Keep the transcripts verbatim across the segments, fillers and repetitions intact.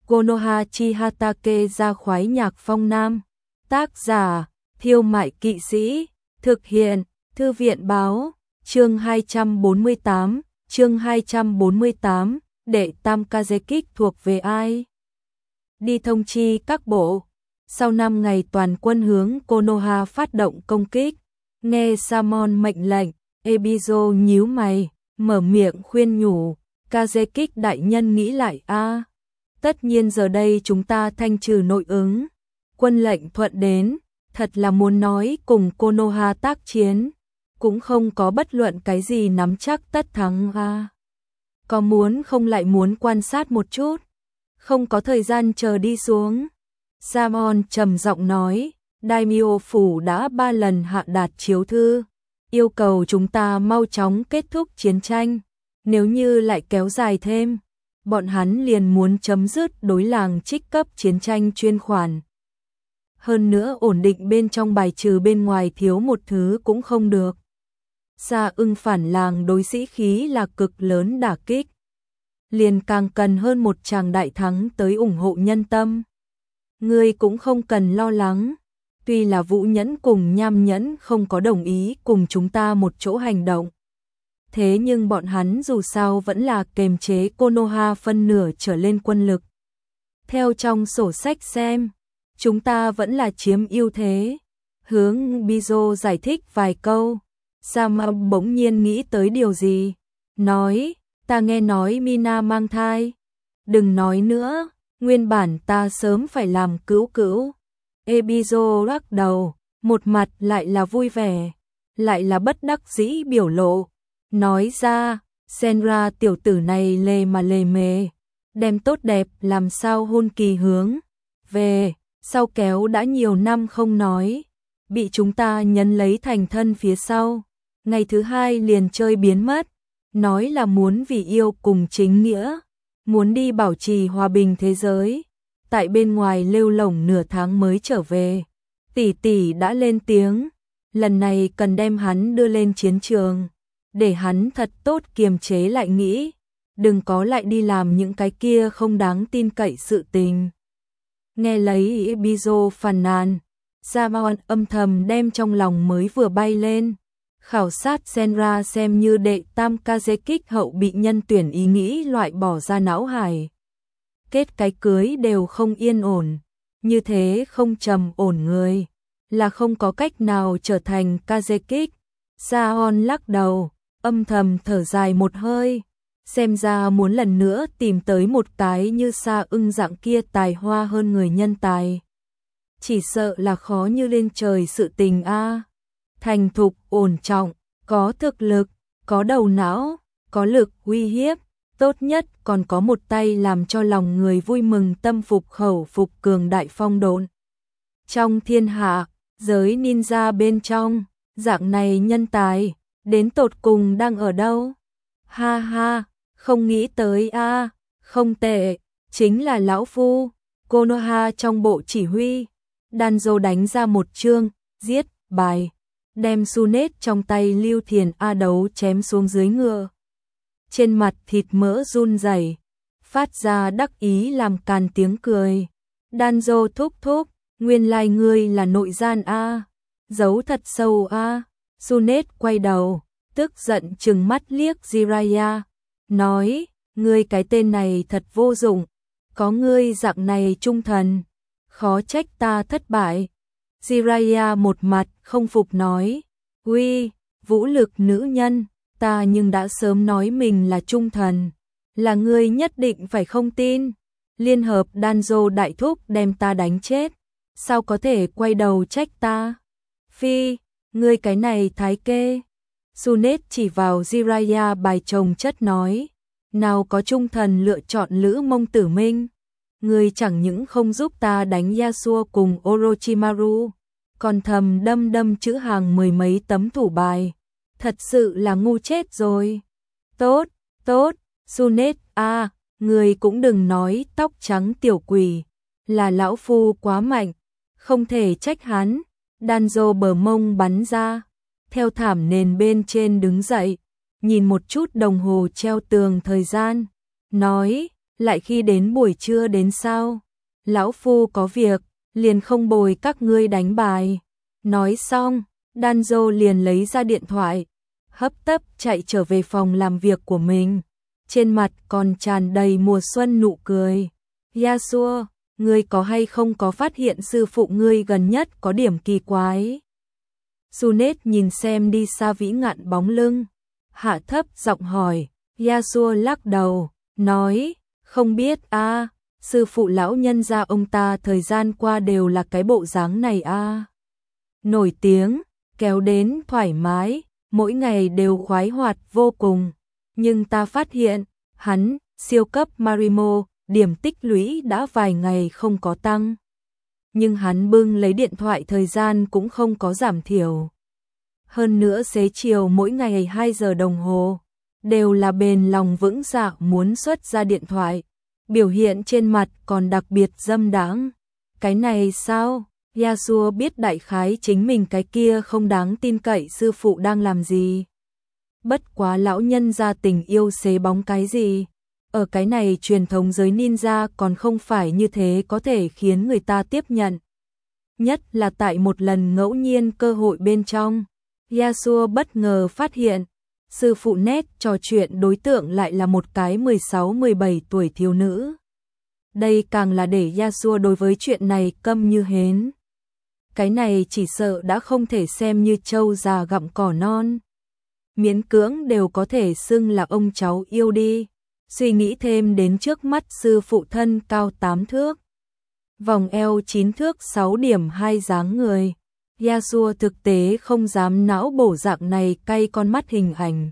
Konoha Chihatake ra khoái nhạc phong nam. Tác giả, Thiêu Mại Kỵ Sĩ. Thực hiện, Thư viện Báo. Chương hai trăm bốn mươi tám, chương hai trăm bốn mươi tám, đệ tam Kazekik thuộc về ai? Đi thông chi các bộ. Sau năm ngày toàn quân hướng Konoha phát động công kích, nghe Samon mệnh lệnh, Ebizo nhíu mày, mở miệng khuyên nhủ, Kazekik đại nhân nghĩ lại a. Tất nhiên giờ đây chúng ta thanh trừ nội ứng. Quân lệnh thuận đến, thật là muốn nói cùng Konoha tác chiến, cũng không có bất luận cái gì nắm chắc tất thắng a. Có muốn không lại muốn quan sát một chút, không có thời gian chờ đi xuống. Samon trầm giọng nói, Daimyo phủ đã ba lần hạ đạt chiếu thư, yêu cầu chúng ta mau chóng kết thúc chiến tranh, nếu như lại kéo dài thêm, bọn hắn liền muốn chấm dứt đối làng trích cấp chiến tranh chuyên khoản. Hơn nữa ổn định bên trong bài trừ bên ngoài thiếu một thứ cũng không được. Sa ưng phản làng đối sĩ khí là cực lớn đả kích, liền càng cần hơn một tràng đại thắng tới ủng hộ nhân tâm. Ngươi cũng không cần lo lắng, tuy là Vũ Nhẫn cùng Nham Nhẫn không có đồng ý cùng chúng ta một chỗ hành động. Thế nhưng bọn hắn dù sao vẫn là kềm chế Konoha phân nửa trở lên quân lực. Theo trong sổ sách xem, chúng ta vẫn là chiếm ưu thế. Hướng Bizo giải thích vài câu, Sama bỗng nhiên nghĩ tới điều gì, nói, ta nghe nói Mina mang thai. Đừng nói nữa, nguyên bản ta sớm phải làm cứu cứu. Ebizo lắc đầu, một mặt lại là vui vẻ, lại là bất đắc dĩ biểu lộ. Nói ra, Senra tiểu tử này lề mà lề mề, đem tốt đẹp làm sao hôn kỳ hướng về, sau kéo đã nhiều năm không nói, bị chúng ta nhấn lấy thành thân phía sau, ngày thứ hai liền chơi biến mất, nói là muốn vì yêu cùng chính nghĩa, muốn đi bảo trì hòa bình thế giới, tại bên ngoài lêu lổng nửa tháng mới trở về. Tỷ tỷ đã lên tiếng, lần này cần đem hắn đưa lên chiến trường, để hắn thật tốt kiềm chế lại nghĩ, đừng có lại đi làm những cái kia không đáng tin cậy sự tình. Nghe lấy Ebizo phàn nàn, Samon âm thầm đem trong lòng mới vừa bay lên, khảo sát Senra xem như đệ tam Kazekik hậu bị nhân tuyển ý nghĩ loại bỏ ra não hải. Kết cái cưới đều không yên ổn, như thế không trầm ổn người, là không có cách nào trở thành Kazekik. Saon lắc đầu, âm thầm thở dài một hơi, xem ra muốn lần nữa tìm tới một cái như Sa ưng dạng kia tài hoa hơn người nhân tài. Chỉ sợ là khó như lên trời sự tình a. Thành thục, ổn trọng, có thực lực, có đầu não, có lực uy hiếp, tốt nhất còn có một tay làm cho lòng người vui mừng tâm phục khẩu phục cường đại phong độn. Trong thiên hạ, giới ninja bên trong, dạng này nhân tài, đến tột cùng đang ở đâu? Ha ha, không nghĩ tới a, không tệ, chính là lão phu. Konoha trong bộ chỉ huy, Danzo đánh ra một chương, giết, bài, đem Sunet trong tay Lưu Thiền A đấu chém xuống dưới ngựa. Trên mặt thịt mỡ run rẩy, phát ra đắc ý làm càn tiếng cười. Danzo thúc thúc, nguyên lai ngươi là nội gian a, giấu thật sâu a. Sunet quay đầu, tức giận trừng mắt liếc Jiraiya, nói, ngươi cái tên này thật vô dụng, có ngươi dạng này trung thần, khó trách ta thất bại. Jiraiya một mặt không phục nói, uy, vũ lực nữ nhân, ta nhưng đã sớm nói mình là trung thần, là ngươi nhất định phải không tin. Liên hợp Danzo đại thúc đem ta đánh chết, sao có thể quay đầu trách ta? Phi, ngươi cái này thái kê. Sunet chỉ vào Jiraiya bài chồng chất nói, nào có trung thần lựa chọn Lữ Mông Tử Minh, ngươi chẳng những không giúp ta đánh Yasuo cùng Orochimaru, còn thầm đâm đâm chữ hàng mười mấy tấm thủ bài, thật sự là ngu chết rồi. Tốt, tốt, Sunet a, à, ngươi cũng đừng nói tóc trắng tiểu quỷ, là lão phu quá mạnh, không thể trách hắn. Danzo bờ mông bắn ra, theo thảm nền bên trên đứng dậy, nhìn một chút đồng hồ treo tường thời gian, nói, lại khi đến buổi trưa đến sao? Lão phu có việc, liền không bồi các ngươi đánh bài. Nói xong, Danzo liền lấy ra điện thoại, hấp tấp chạy trở về phòng làm việc của mình. Trên mặt còn tràn đầy mùa xuân nụ cười. Yasuo, ngươi có hay không có phát hiện sư phụ ngươi gần nhất có điểm kỳ quái? Junet nhìn xem đi xa vĩ ngạn bóng lưng, hạ thấp giọng hỏi. Yasuo lắc đầu, nói, không biết a, sư phụ lão nhân gia ông ta thời gian qua đều là cái bộ dáng này a. Nổi tiếng, kéo đến thoải mái, mỗi ngày đều khoái hoạt vô cùng. Nhưng ta phát hiện, hắn, siêu cấp Marimo, điểm tích lũy đã vài ngày không có tăng. Nhưng hắn bưng lấy điện thoại thời gian cũng không có giảm thiểu. Hơn nữa xế chiều mỗi ngày hai giờ đồng hồ, đều là bền lòng vững dạ muốn xuất ra điện thoại. Biểu hiện trên mặt còn đặc biệt dâm đãng. Cái này sao? Yasuo biết đại khái chính mình cái kia không đáng tin cậy sư phụ đang làm gì. Bất quá lão nhân gia tình yêu xế bóng cái gì. Ở cái này truyền thống giới ninja còn không phải như thế có thể khiến người ta tiếp nhận. Nhất là tại một lần ngẫu nhiên cơ hội bên trong. Yasuo bất ngờ phát hiện, sư phụ nét trò chuyện đối tượng lại là một cái mười sáu mười bảy tuổi thiếu nữ. Đây càng là để Yasuo đối với chuyện này câm như hến. Cái này chỉ sợ đã không thể xem như trâu già gặm cỏ non. Miễn cưỡng đều có thể xưng là ông cháu yêu đi. Suy nghĩ thêm đến trước mắt sư phụ thân cao tám thước. Vòng eo chín thước sáu điểm hai dáng người. Yasuo thực tế không dám não bổ dạng này cay con mắt hình ảnh.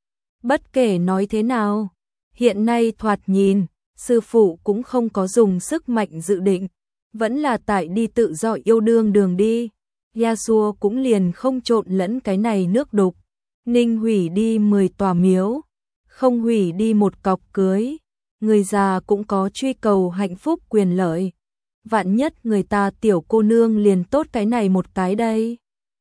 Bất kể nói thế nào, hiện nay thoạt nhìn, sư phụ cũng không có dùng sức mạnh dự định, vẫn là tại đi tự do yêu đương đường đi. Yasuo cũng liền không trộn lẫn cái này nước đục. Ninh hủy đi mười tòa miếu, không hủy đi một cọc cưới. Người già cũng có truy cầu hạnh phúc quyền lợi. Vạn nhất người ta tiểu cô nương liền tốt cái này một cái đây.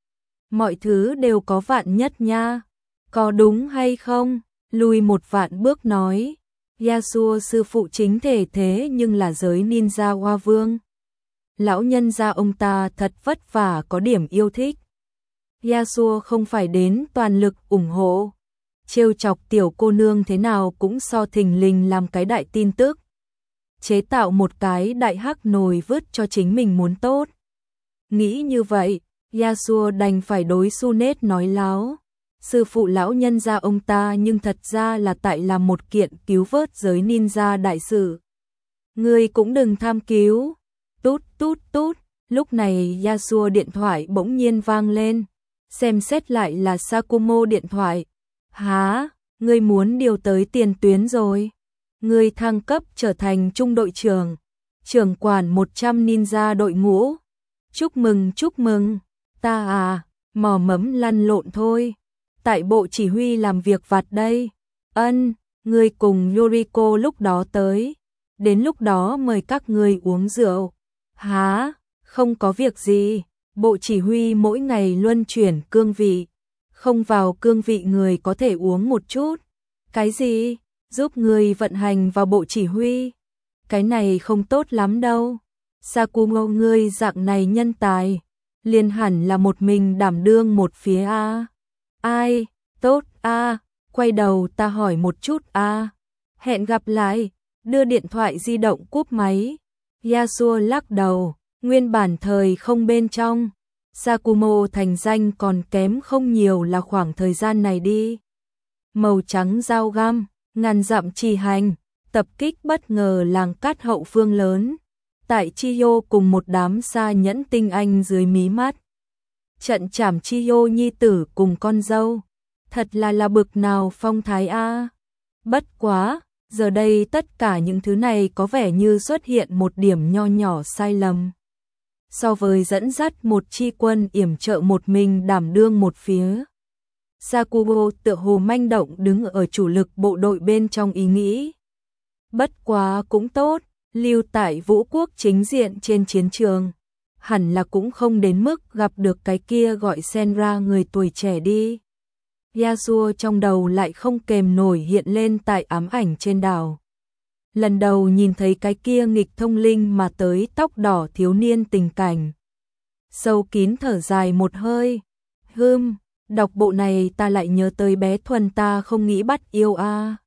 Mọi thứ đều có vạn nhất nha. Có đúng hay không? Lùi một vạn bước nói. Yasuo sư phụ chính thể thế nhưng là giới ninja hoa vương. Lão nhân gia ông ta thật vất vả có điểm yêu thích. Yasuo không phải đến toàn lực ủng hộ. Trêu chọc tiểu cô nương thế nào cũng so thình lình làm cái đại tin tức. Chế tạo một cái đại hắc nồi vứt cho chính mình muốn tốt. Nghĩ như vậy, Yasuo đành phải đối Junet nói láo. Sư phụ lão nhân gia ông ta nhưng thật ra là tại làm một kiện cứu vớt giới ninja đại sự. Ngươi cũng đừng tham cứu. Tút tút tút, lúc này Yasuo điện thoại bỗng nhiên vang lên. Xem xét lại là Sakumo điện thoại. Hả, ngươi muốn điều tới tiền tuyến rồi. Ngươi thăng cấp trở thành trung đội trưởng, trưởng quản một trăm ninja đội ngũ. Chúc mừng chúc mừng, ta à, mò mẫm lăn lộn thôi. Tại bộ chỉ huy làm việc vặt đây. Ân, ngươi cùng Yuriko lúc đó tới. Đến lúc đó mời các ngươi uống rượu. Hả, không có việc gì. Bộ chỉ huy mỗi ngày luân chuyển cương vị. Không vào cương vị người có thể uống một chút. Cái gì? Giúp người vận hành vào bộ chỉ huy? Cái này không tốt lắm đâu. Sakumo ngươi dạng này nhân tài. Liền hẳn là một mình đảm đương một phía A. Ai? Tốt A. Quay đầu ta hỏi một chút A. Hẹn gặp lại. Đưa điện thoại di động cúp máy. Yasuo lắc đầu. Nguyên bản thời không bên trong. Sakumo thành danh còn kém không nhiều là khoảng thời gian này đi. Màu trắng dao găm, ngàn dặm trì hành, tập kích bất ngờ làng cát hậu phương lớn. Tại Chiyo cùng một đám sa nhẫn tinh anh dưới mí mắt. Trận trảm Chiyo nhi tử cùng con dâu. Thật là là bực nào phong thái a. Bất quá, giờ đây tất cả những thứ này có vẻ như xuất hiện một điểm nho nhỏ sai lầm. So với dẫn dắt một chi quân yểm trợ một mình đảm đương một phía. Sakumo tựa hồ manh động đứng ở chủ lực bộ đội bên trong ý nghĩ. Bất quá cũng tốt, lưu tại vũ quốc chính diện trên chiến trường. Hẳn là cũng không đến mức gặp được cái kia gọi Senra người tuổi trẻ đi. Yasuo trong đầu lại không kềm nổi hiện lên tại ám ảnh trên đảo. lần đầu nhìn thấy cái kia nghịch thông linh mà tới tóc đỏ thiếu niên tình cảnh. Sâu kín thở dài một hơi, hưm, đọc bộ này ta lại nhớ tới bé Thuần ta không nghĩ bắt yêu a.